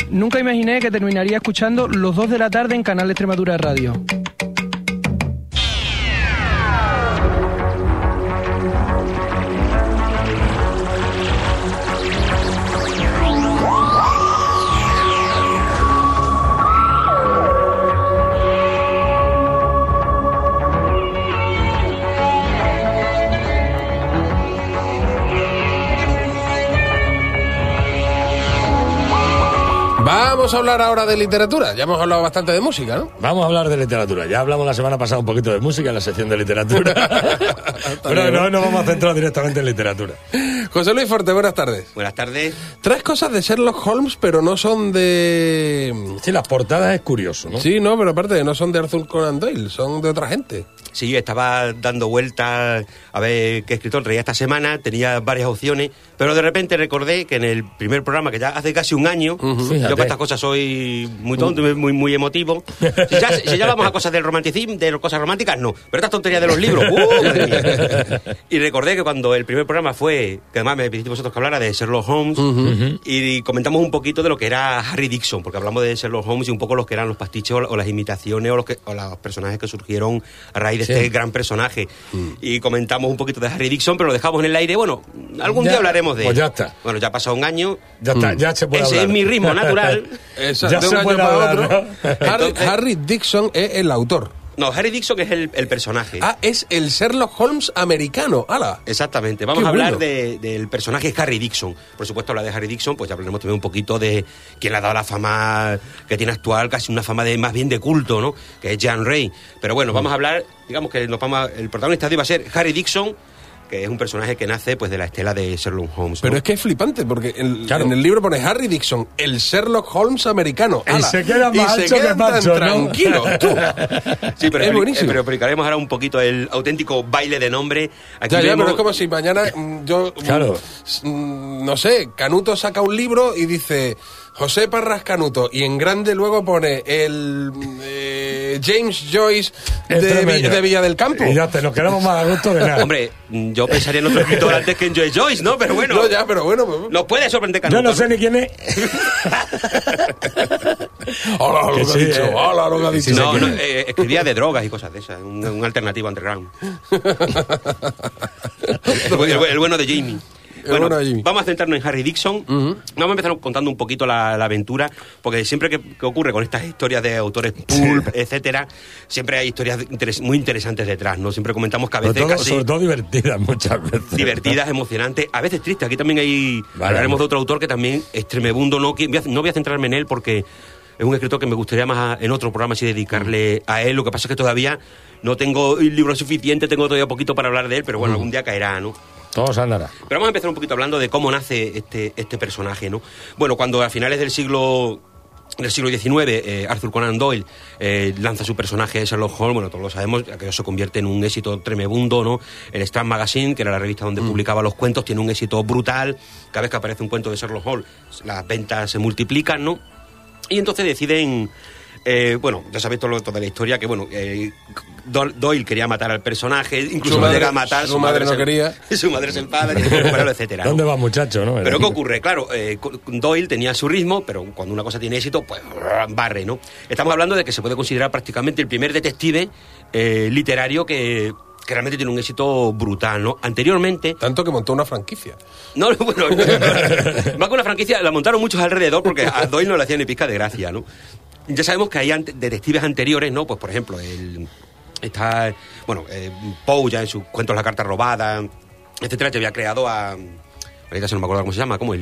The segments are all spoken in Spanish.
Nunca imaginé que terminaría escuchando los 2 de la tarde en Canal Extremadura Radio. Vamos a hablar ahora de literatura. Ya hemos hablado bastante de música, ¿no? Vamos a hablar de literatura. Ya hablamos la semana pasada un poquito de música en la sección de literatura. Pero no nos vamos a centrar directamente en literatura. José Luis Forte, buenas tardes. Buenas tardes. Traes cosas de Sherlock Holmes, pero no son de... Sí, las portadas es curioso, ¿no? Sí, no, pero aparte no son de Arthur Conan Doyle, son de otra gente. Sí, estaba dando vueltas a ver qué escritor traía esta semana, tenía varias opciones, pero de repente recordé que en el primer programa, que ya hace casi un año, yo para estas cosas soy muy tonto, muy emotivo. Si ya vamos a cosas del romanticismo, de cosas románticas, no. Pero estas tonterías de los libros, madre mía. Y recordé que cuando el primer programa fue, que además me pidiste vosotros que hablara de Sherlock Holmes, y comentamos un poquito de lo que era Harry Dixon, porque hablamos de Sherlock Holmes y un poco los que eran los pastiches o las imitaciones o los personajes que surgieron a raíz de este gran personaje. Y comentamos un poquito de Harry Dixon, pero lo dejamos en el aire. Bueno, algún día hablaremos de él. Pues ya está. Bueno, ya ha pasado un año. Ya está, ya se puede Ese hablar. es mi ritmo natural. Ya de un se año puede para hablar, otro. ¿no? Entonces, Harry Dixon es el autor. No, Harry Dixon es el personaje. Ah, es el Sherlock Holmes americano. ¡Hala! Exactamente. Vamos Qué a hablar bueno. del personaje Harry Dixon. Por supuesto, hablar de Harry Dixon, pues ya hablaremos también un poquito de quién le ha dado la fama que tiene actual, casi una fama de más bien de culto, ¿no? Que es Jean Rey. Pero bueno, vamos a hablar, digamos que el protagonista de hoy va a ser Harry Dixon, que es un personaje que nace pues de la estela de Sherlock Holmes, ¿no? Pero es que es flipante, porque Claro. en el libro pone Harry Dixon, el Sherlock Holmes americano. Y ¡Hala! se queda más y se ancho que quedan macho, tan ¿no? tranquilos, tú. Sí, pero es buenísimo. Pero explicaremos ahora un poquito el auténtico baile de nombre. Aquí Ya, vemos... pero es como si mañana Claro. no sé, Canuto saca un libro y dice José Parras Canuto, y en grande luego pone el James Joyce de Villa del Campo. Y ya te nos quedamos más a gusto de nada. Hombre, yo pensaría en otro escritor antes que en Joyce, ¿no? Pero bueno, No, ya, pero bueno. Pues... nos puede sorprender Canuto. Yo no sé ni quién es. Hola, lo que ha sí, dicho. Hola, lo que ha dicho. No, escribía de drogas y cosas de esas, un alternativo underground. el bueno de Jamie. Bueno, vamos a centrarnos en Harry Dixon. Vamos a empezar contando un poquito la aventura, porque siempre que ocurre con estas historias de autores pulp, etcétera, siempre hay historias muy interesantes detrás, ¿no? Siempre comentamos que a veces sobre todo divertidas muchas veces. Divertidas, emocionantes, a veces tristes. Aquí también hablaremos de otro autor que también es tremebundo. No voy a centrarme en él porque es un escritor que me gustaría más en otro programa así dedicarle a él. Lo que pasa es que todavía no tengo el libro suficiente, tengo todavía poquito para hablar de él, pero bueno, algún día caerá, ¿no? Todo se andará. Pero vamos a empezar un poquito hablando de cómo nace este personaje, ¿no? Bueno, cuando a finales del siglo XIX, Arthur Conan Doyle lanza su personaje Sherlock Holmes, bueno, todos lo sabemos, que se convierte en un éxito tremebundo, ¿no? El Strand Magazine, que era la revista donde publicaba los cuentos, tiene un éxito brutal. Cada vez que aparece un cuento de Sherlock Holmes, las ventas se multiplican, ¿no? Y entonces deciden... bueno, ya sabéis toda la historia, que bueno, Doyle quería matar al personaje, incluso lo llega a matar, su madre no quería. Su madre se enfada, tiene que recuperarlo, etcétera, ¿no? ¿Dónde va, muchacho, no? Pero ¿qué ocurre? Claro, Doyle tenía su ritmo, pero cuando una cosa tiene éxito, pues barre, ¿no? Estamos hablando de que se puede considerar prácticamente el primer detective literario que realmente tiene un éxito brutal, ¿no? Anteriormente... Tanto que montó una franquicia. No, bueno, más que una franquicia, la montaron muchos alrededor porque a Doyle no le hacía ni pizca de gracia, ¿no? Ya sabemos que hay detectives anteriores, ¿no? Pues, por ejemplo, Poe ya en sus cuentos La carta robada, etcétera, ya había creado a... Ahorita no me acuerdo cómo se llama, ¿cómo?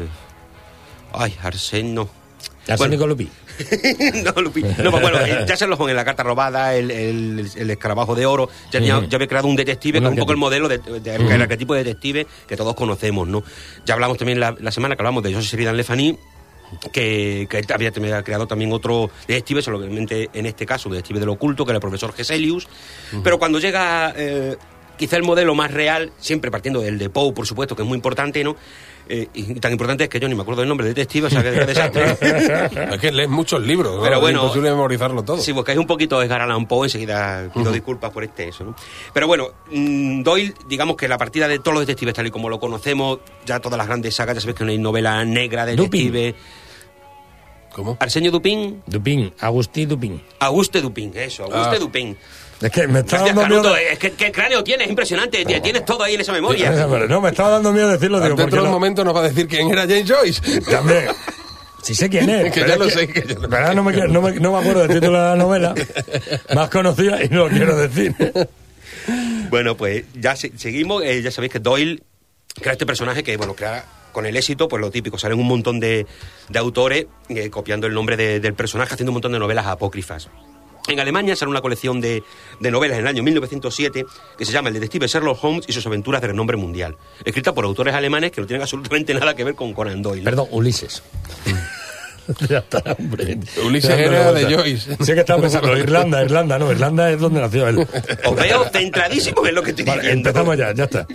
Arsène, Arsénico Lupin. No, Lupin. No, pues bueno, ya Sherlock Holmes en La carta robada, el escarabajo de oro, ya había creado un detective que es un poco el modelo el arquetipo de detective que todos conocemos, ¿no? Ya hablamos también la semana que hablamos de Joseph Sheridan Le Fanu, que había creado también otro detective, solamente en este caso, un detective del oculto, que era el profesor Geselius. Pero cuando llega quizá el modelo más real, siempre partiendo del de Poe, por supuesto, que es muy importante, ¿no? Y tan importante es que yo ni me acuerdo del nombre del detective, o sea, que desastre. Es que lees muchos libros, pero ¿no? bueno, es imposible memorizarlo todo. Si buscáis un poquito Edgar Allan Poe, enseguida pido disculpas por eso, ¿no? Pero bueno, Doyle, digamos que la partida de todos los detectives, tal y como lo conocemos, ya todas las grandes sagas, ya sabéis que no hay novela negra de detective. ¿Cómo? Arsenio Dupin. Agustín Dupin. Auguste Dupin, eso, Auguste Dupin. Es que me estaba Gracias, dando miedo. Canuto, es que qué cráneo tienes, impresionante. Tienes todo ahí en esa memoria. No, me estaba dando miedo decirlo. Digo, Dentro de un momento nos va a decir quién era James Joyce. También. Sí sé quién es. Que ya lo sé. Pero no me acuerdo del título de la novela. Más conocida y no lo quiero decir. Bueno, pues ya seguimos. Ya sabéis que Doyle crea este personaje que, bueno, crea con el éxito, pues lo típico. Salen un montón de autores copiando el nombre del personaje, haciendo un montón de novelas apócrifas. En Alemania sale una colección de novelas en el año 1907 que se llama El detective Sherlock Holmes y sus aventuras de renombre mundial, escrita por autores alemanes que no tienen absolutamente nada que ver con Conan Doyle. Perdón, Ulises. Ya está, hombre. Ulises era de Joyce. Sí que estaba pensando, Irlanda es donde nació él. Os veo centradísimos en lo que estoy diciendo. Empezamos ya está.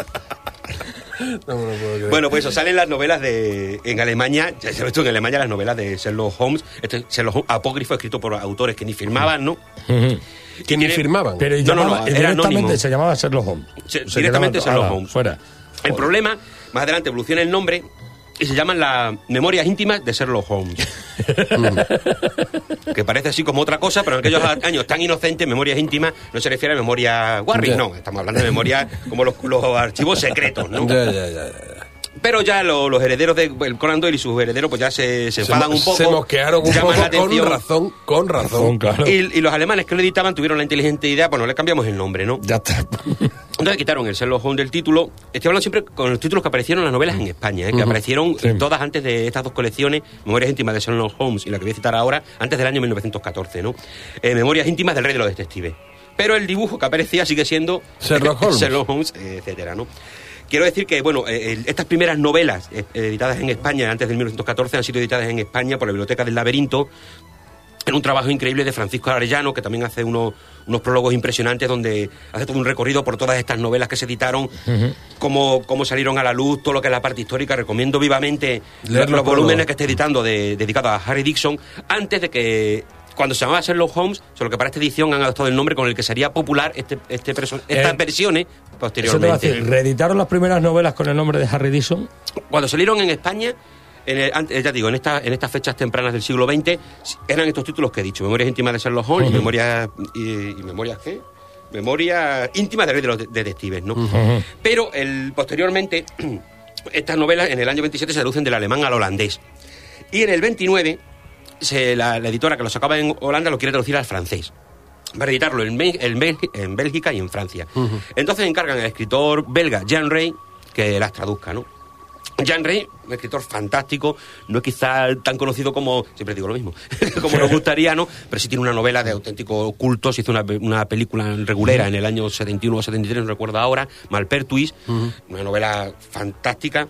Bueno, pues eso, salen las novelas en Alemania, ya sabes tú, en Alemania las novelas de Sherlock Holmes, Sherlock Holmes apócrifo escrito por autores que ni firmaban, ¿no? Que ni firmaban. Pero era anónimo. Se llamaba Sherlock Holmes. Directamente Sherlock Holmes. Fuera. El problema, más adelante evoluciona el nombre y se llaman las Memorias íntimas de Sherlock Holmes. Que parece así como otra cosa, pero en aquellos años tan inocentes, memorias íntimas, no se refiere a memoria Warren, no, estamos hablando de memorias como los archivos secretos, ¿no? Ya. Pero ya los herederos de Conan Doyle y sus herederos pues ya se enfadan un poco. Se mosquearon un poco, con razón. Claro. Y los alemanes que lo editaban tuvieron la inteligente idea, bueno, le cambiamos el nombre, ¿no? Ya está. Entonces quitaron el Sherlock Holmes del título. Estoy hablando siempre con los títulos que aparecieron en las novelas en España, que aparecieron todas antes de estas dos colecciones, Memorias íntimas de Sherlock Holmes y la que voy a citar ahora, antes del año 1914, ¿no? Memorias íntimas del rey de los detectives. Pero el dibujo que aparecía sigue siendo Sherlock Holmes, etcétera, ¿no? Quiero decir que, bueno, estas primeras novelas editadas en España antes del 1914 han sido editadas en España por la Biblioteca del Laberinto, en un trabajo increíble de Francisco Arellano, que también hace unos prólogos impresionantes donde hace todo un recorrido por todas estas novelas que se editaron, cómo salieron a la luz, todo lo que es la parte histórica. Recomiendo vivamente los volúmenes que está editando dedicados a Harry Dixon, antes de que, cuando se llamaba Sherlock Holmes, solo que para esta edición han adoptado el nombre con el que sería popular estas versiones posteriormente. Eso te va a decir, ¿reeditaron las primeras novelas con el nombre de Harry Dixon? Cuando salieron en España, ya digo, en estas fechas tempranas del siglo XX, eran estos títulos que he dicho: Memorias íntimas de Sherlock Holmes y Memorias ¿qué? Memorias íntimas de los detectives, ¿no? Pero posteriormente, estas novelas en el año 27 se traducen del alemán al holandés. Y en el 29, la editora que lo sacaba en Holanda lo quiere traducir al francés, para editarlo en Bélgica y en Francia. Entonces encargan al escritor belga Jean Rey que las traduzca, ¿no? Jean Rey, un escritor fantástico, no es quizá tan conocido como, siempre digo lo mismo, como nos gustaría, ¿no? Pero sí tiene una novela de auténtico culto. Se hizo una película regulera en el año 71 o 73, no recuerdo ahora, Malpertuis, una novela fantástica.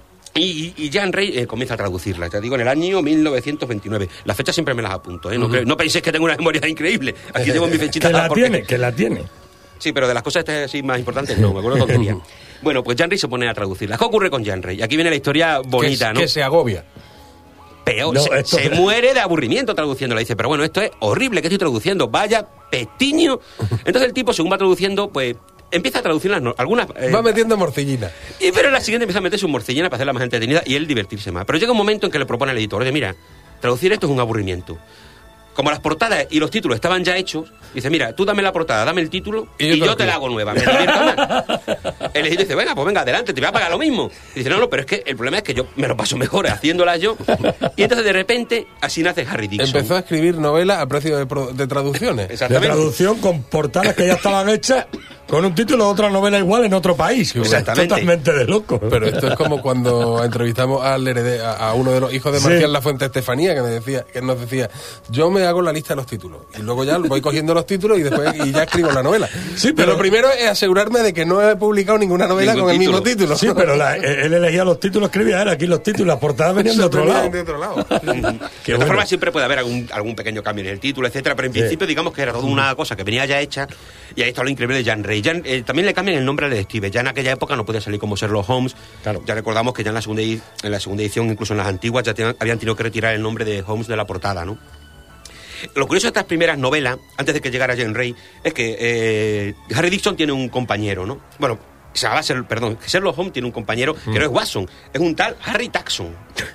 Y Jean Rey comienza a traducirla, ya digo, en el año 1929. Las fechas siempre me las apunto, ¿eh? No penséis que tengo una memoria increíble. Aquí llevo mi fechita. Que la tiene. Sí, pero de las cosas así más importantes no, me acuerdo de tontería. Bueno, pues Jean Rey se pone a traducirlas. ¿Qué ocurre con Jean Rey? Aquí viene la historia bonita, ¿no? Que se agobia. Peor, se muere de aburrimiento traduciéndola. Dice, pero bueno, esto es horrible que estoy traduciendo. Vaya pestiño. Entonces el tipo, según va traduciendo, pues empieza a traducir algunas... va metiendo morcillina. Pero en la siguiente empieza a meter su morcillina para hacerla más entretenida y él divertirse más. Pero llega un momento en que le propone al editor: oye, mira, traducir esto es un aburrimiento. Como las portadas y los títulos estaban ya hechos, dice, mira, tú dame la portada, dame el título y yo te la hago nueva. ¿Me divierto más? El editor dice, venga, pues venga, adelante, te voy a pagar lo mismo. Y dice, no, pero es que el problema es que yo me lo paso mejor haciéndola yo. Y entonces de repente así nace Harry Dixon. Empezó a escribir novelas a precio de traducciones. Exactamente. De traducción con portadas que ya estaban hechas con un título de otra novela igual en otro país. Exactamente. Totalmente de loco. Pero esto es como cuando entrevistamos a uno de los hijos de Marcial Lafuente Estefanía, que nos decía, yo me hago la lista de los títulos y luego ya voy cogiendo los títulos y ya escribo la novela. Sí, pero lo primero es asegurarme de que no he publicado ninguna novela con el mismo título. Sí, pero él elegía los títulos, escribía aquí los títulos, las portadas venían de otro lado. De otro lado. De todas formas, siempre puede haber algún pequeño cambio en el título, etcétera, pero en principio digamos que era toda una cosa que venía ya hecha. Y ahí está lo increíble de Jean Rey. También le cambian el nombre al detective. Ya en aquella época no podía salir como Sherlock Holmes. Claro. Ya recordamos que ya en la segunda edición, incluso en las antiguas, ya habían tenido que retirar el nombre de Holmes de la portada, ¿no? Lo curioso de estas primeras novelas, antes de que llegara Jean Rey, es que Harry Dixon tiene un compañero, ¿no? Bueno, Sherlock Holmes tiene un compañero que no es Watson, es un tal Harry Taxon,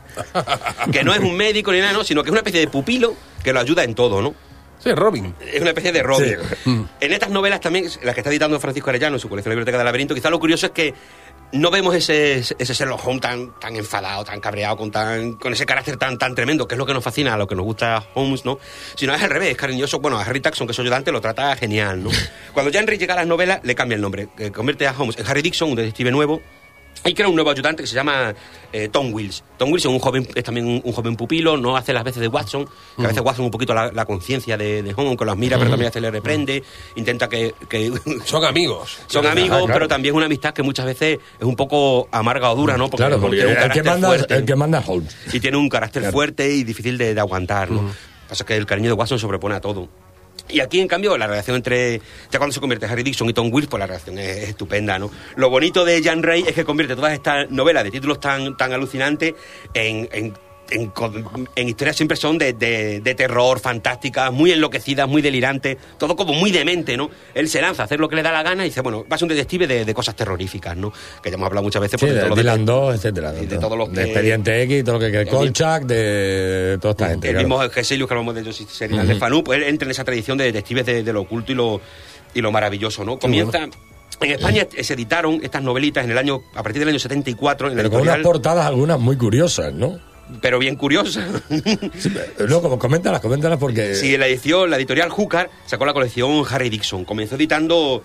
que no es un médico ni nada, ¿no? Sino que es una especie de pupilo que lo ayuda en todo, ¿no? Sí, Robin. Es una especie de Robin. Sí. En estas novelas también, las que está editando Francisco Arellano en su colección de Biblioteca del Laberinto, quizá lo curioso es que no vemos ese Sherlock Holmes tan enfadado, tan cabreado, con ese carácter tan tremendo, que es lo que nos fascina, a lo que nos gusta a Holmes, ¿no? Sino es al revés, es cariñoso. Bueno, a Harry Taxon, que es su ayudante, lo trata genial, ¿no? Cuando ya Henry llega a las novelas, le cambia el nombre, convierte a Holmes en Harry Dixon, un detective nuevo, y crea un nuevo ayudante que se llama Tom Wills. Tom Wills es también un joven pupilo, no hace las veces de Watson, que a veces Watson un poquito la conciencia de Holmes, que los mira, pero también a veces le reprende, intenta que Son amigos. Son amigos, claro. Pero también es una amistad que muchas veces es un poco amarga o dura, ¿no? Porque el que manda es Holmes. Y tiene un carácter fuerte y difícil de aguantar, ¿no? Pasa que el cariño de Watson sobrepone a todo. Y aquí, en cambio, la relación entre... Ya cuando se convierte Harry Dixon y Tom Wills, pues la relación es estupenda, ¿no? Lo bonito de Jean Ray es que convierte todas estas novelas de títulos tan alucinantes en historias siempre son de terror, fantásticas, muy enloquecidas, muy delirantes, todo como muy demente, ¿no? Él se lanza a hacer lo que le da la gana y dice, bueno, va a ser un detective de cosas terroríficas, ¿no? Que ya hemos hablado muchas veces. Sí, de Dylan 2, etcétera. De todos los de Expediente X, todo lo que Kolchak, de toda esta gente. El mismo Geselius, que hablamos de ellos, Serial de Fanu, pues él entra en esa tradición de detectives de lo oculto y lo maravilloso, ¿no? Comienza... En España se editaron estas novelitas a partir del año 74. Pero con unas portadas algunas muy curiosas, ¿no? Pero bien curiosa. Sí, no, como coméntalas porque... Sí, la editorial Júcar sacó la colección Harry Dixon. Comenzó editando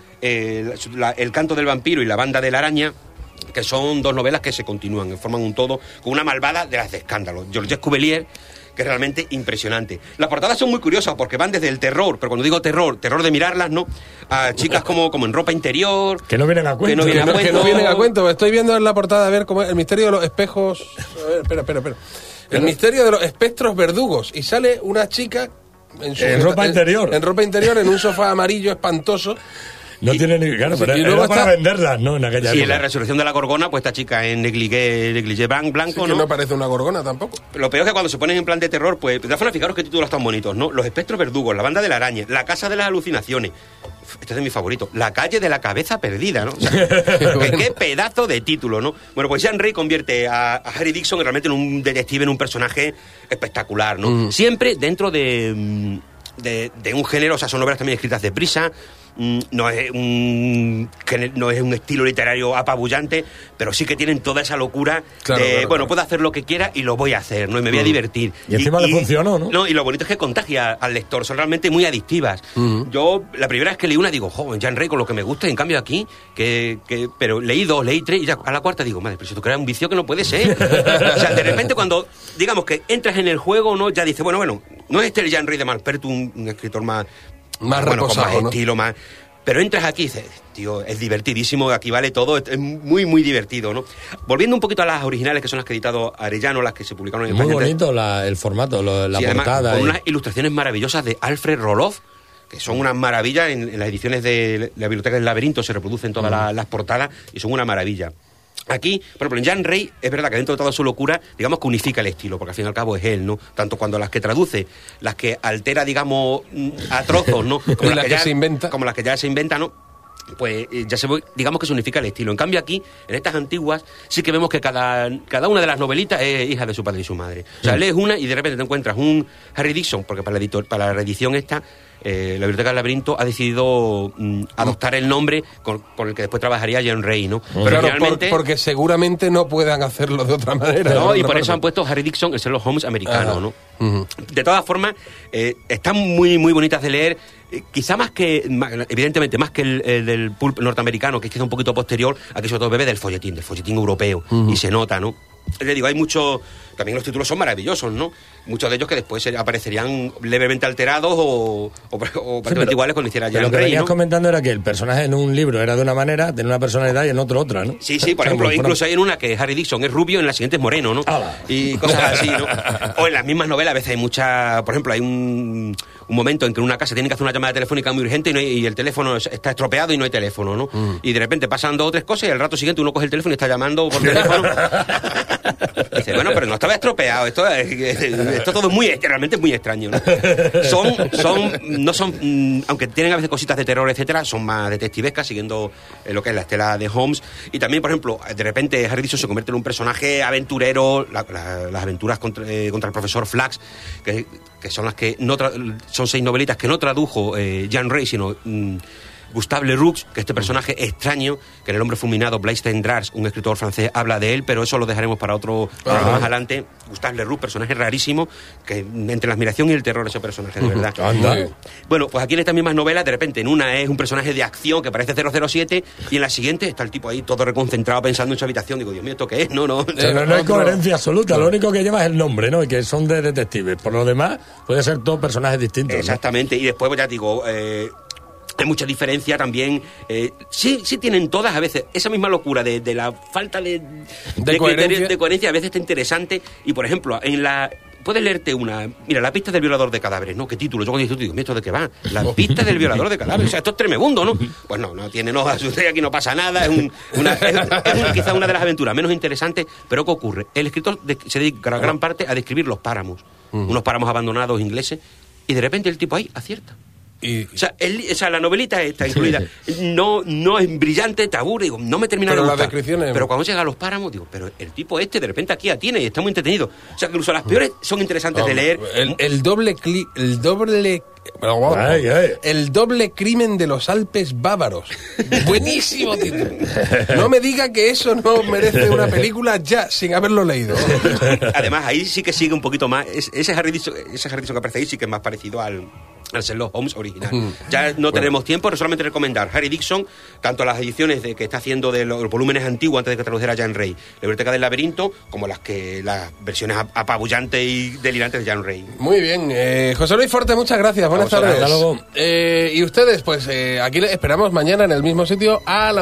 El canto del vampiro y La banda de la araña, que son dos novelas que se continúan, forman un todo, con una malvada de las de escándalo. Georges Cuvelier, que es realmente impresionante. Las portadas son muy curiosas porque van desde el terror, pero cuando digo terror de mirarlas, ¿no? A chicas como en ropa interior. Que no vienen a cuento. Que no vienen a cuento. Estoy viendo en la portada, a ver cómo es el misterio de los espejos. A ver, espera. El misterio de los espectros verdugos. Y sale una chica en ropa interior. En ropa interior, en un sofá amarillo espantoso. No tiene ni... Claro, pero y luego para venderlas, ¿no? En aquella época. Y en la resurrección de la gorgona, pues esta chica en negligé blanco, sí, ¿no? Que no parece una gorgona tampoco. Lo peor es que cuando se ponen en plan de terror, pues... De todas formas, fijaros qué títulos tan bonitos, ¿no? Los espectros verdugos, La banda de la araña, La casa de las alucinaciones. Este es de mi favorito. La calle de la cabeza perdida, ¿no? O sea, qué pedazo de título, ¿no? Bueno, pues Jean Ray convierte a Harry Dixon realmente en un detective, en un personaje espectacular, ¿no? Siempre dentro de un género, o sea, son novelas también escritas deprisa. No es un estilo literario apabullante, pero sí que tienen toda esa locura de, bueno, puedo hacer lo que quiera y lo voy a hacer, ¿no? Y me voy a divertir. Y encima le funcionó, ¿no? No, y lo bonito es que contagia al lector, son realmente muy adictivas. Yo, la primera vez que leí una, digo, joven, Jean Ray, con lo que me gusta, y en cambio aquí, pero leí 2, leí 3, y ya a la cuarta digo, madre, pero si tú creas un vicio que no puede ser. O sea, de repente cuando, digamos que entras en el juego, ¿no? Ya dices, bueno, no es el Jean Ray de Malpertu, un escritor más reposado, con más estilo, más... Pero entras aquí y dices, tío, es divertidísimo, aquí vale todo, es muy, muy divertido, ¿no? Volviendo un poquito a las originales, que son las que ha editado Arellano, las que se publicaron en España. Muy bonito el formato, la portada. Con unas ilustraciones maravillosas de Alfred Roloff, que son una maravilla. En las ediciones de la Biblioteca del Laberinto se reproducen todas las portadas y son una maravilla. Aquí, por ejemplo, en Jean Ray, es verdad que dentro de toda su locura, digamos que unifica el estilo, porque al fin y al cabo es él, ¿no? Tanto cuando las que traduce, las que altera, digamos, a trozos, ¿no? Como las que se inventa. Como las que ya se inventan, ¿no? Pues ya digamos que se unifica el estilo. En cambio aquí, en estas antiguas, sí que vemos que cada una de las novelitas es hija de su padre y su madre. O sea, lees una y de repente te encuentras un Harry Dixon, porque para la reedición esta, la Biblioteca del Laberinto ha decidido adoptar el nombre con el que después trabajaría Jean Ray, ¿no? Pero claro, finalmente, porque seguramente no puedan hacerlo de otra manera. No, y por eso han puesto Harry Dixon, el Sherlock Holmes americano, ¿no? De todas formas, están muy, muy bonitas de leer. Quizá evidentemente más que el del pulp norteamericano, que es quizá un poquito posterior, aquí sobre todo bebe del folletín europeo, y se nota, ¿no? Le digo, hay muchos, también los títulos son maravillosos, ¿no? Muchos de ellos que después aparecerían levemente alterados o prácticamente iguales cuando hiciera Jean Ray, lo que venías ¿no? comentando era que el personaje en un libro era de una manera, tenía una personalidad y en otro otra, ¿no? Sí, por ejemplo, incluso hay en una que Harry Dixon es rubio, en la siguiente es moreno, ¿no? Y cosas así, ¿no? O en las mismas novelas a veces hay mucha, por ejemplo, hay un momento en que en una casa tienen que hacer una llamada telefónica muy urgente y el teléfono está estropeado y no hay teléfono, ¿no? Y de repente pasan 2 o 3 cosas y al rato siguiente uno coge el teléfono y está llamando por teléfono. Dice, bueno, pero no estaba estropeado, esto todo es realmente muy extraño, ¿no? No son, aunque tienen a veces cositas de terror, etcétera, son más detectivescas, siguiendo lo que es la estela de Holmes. Y también, por ejemplo, de repente Harry Dixon se convierte en un personaje aventurero, las aventuras contra el profesor Flax, que son las que son 6 novelitas que no tradujo Jean Rey, sino Gustave Leroux, que este personaje extraño, que en El hombre fulminado, Blaise Cendrars, un escritor francés, habla de él, pero eso lo dejaremos para otro programa más adelante. Gustave Leroux, personaje rarísimo, que entre la admiración y el terror ese personaje, de verdad. Bueno, pues aquí en estas mismas novelas, de repente, en una es un personaje de acción que parece 007, y en la siguiente está el tipo ahí todo reconcentrado pensando en su habitación. Digo, Dios mío, ¿esto qué es? No hay coherencia absoluta, lo único que lleva es el nombre, ¿no? Y que son de detectives. Por lo demás, puede ser todos personajes distintos. Exactamente, ¿no? Y después, pues ya digo, hay mucha diferencia también. Sí tienen todas a veces esa misma locura de la falta de coherencia. A veces está interesante. Y por ejemplo, puedes leerte la pista del violador de cadáveres, ¿no? ¿Qué título? Yo cuando digo, ¿esto de qué va? La pista del violador de cadáveres. O sea, esto es tremebundo, ¿no? Pues no tiene, no asustéis, aquí no pasa nada. Es quizá una de las aventuras menos interesantes, pero ¿qué ocurre? El escritor se dedica gran parte a describir los páramos, unos páramos abandonados ingleses, y de repente el tipo ahí acierta. O sea, la novelita está incluida. No es brillante, te aburre, digo, no me termina de gustar. Pero cuando llega a los páramos, digo, pero el tipo de repente aquí atiene y está muy entretenido. O sea, que incluso las peores son interesantes de leer. El doble crimen de los Alpes bávaros. Buenísimo título. No me diga que eso no merece una película ya, sin haberlo leído. Además, ahí sí que sigue un poquito más. Ese Harry Dixon que aparece ahí sí que es más parecido al Sherlock Holmes original. Ya no tenemos tiempo, pero solamente recomendar Harry Dixon, tanto las ediciones que está haciendo de los volúmenes antiguos antes de que tradujera Jean Rey, La biblioteca del laberinto, como las versiones apabullantes y delirantes de Jean Rey. Muy bien, José Luis Forte, muchas gracias, buenas tardes. Y ustedes, pues aquí les esperamos mañana en el mismo sitio a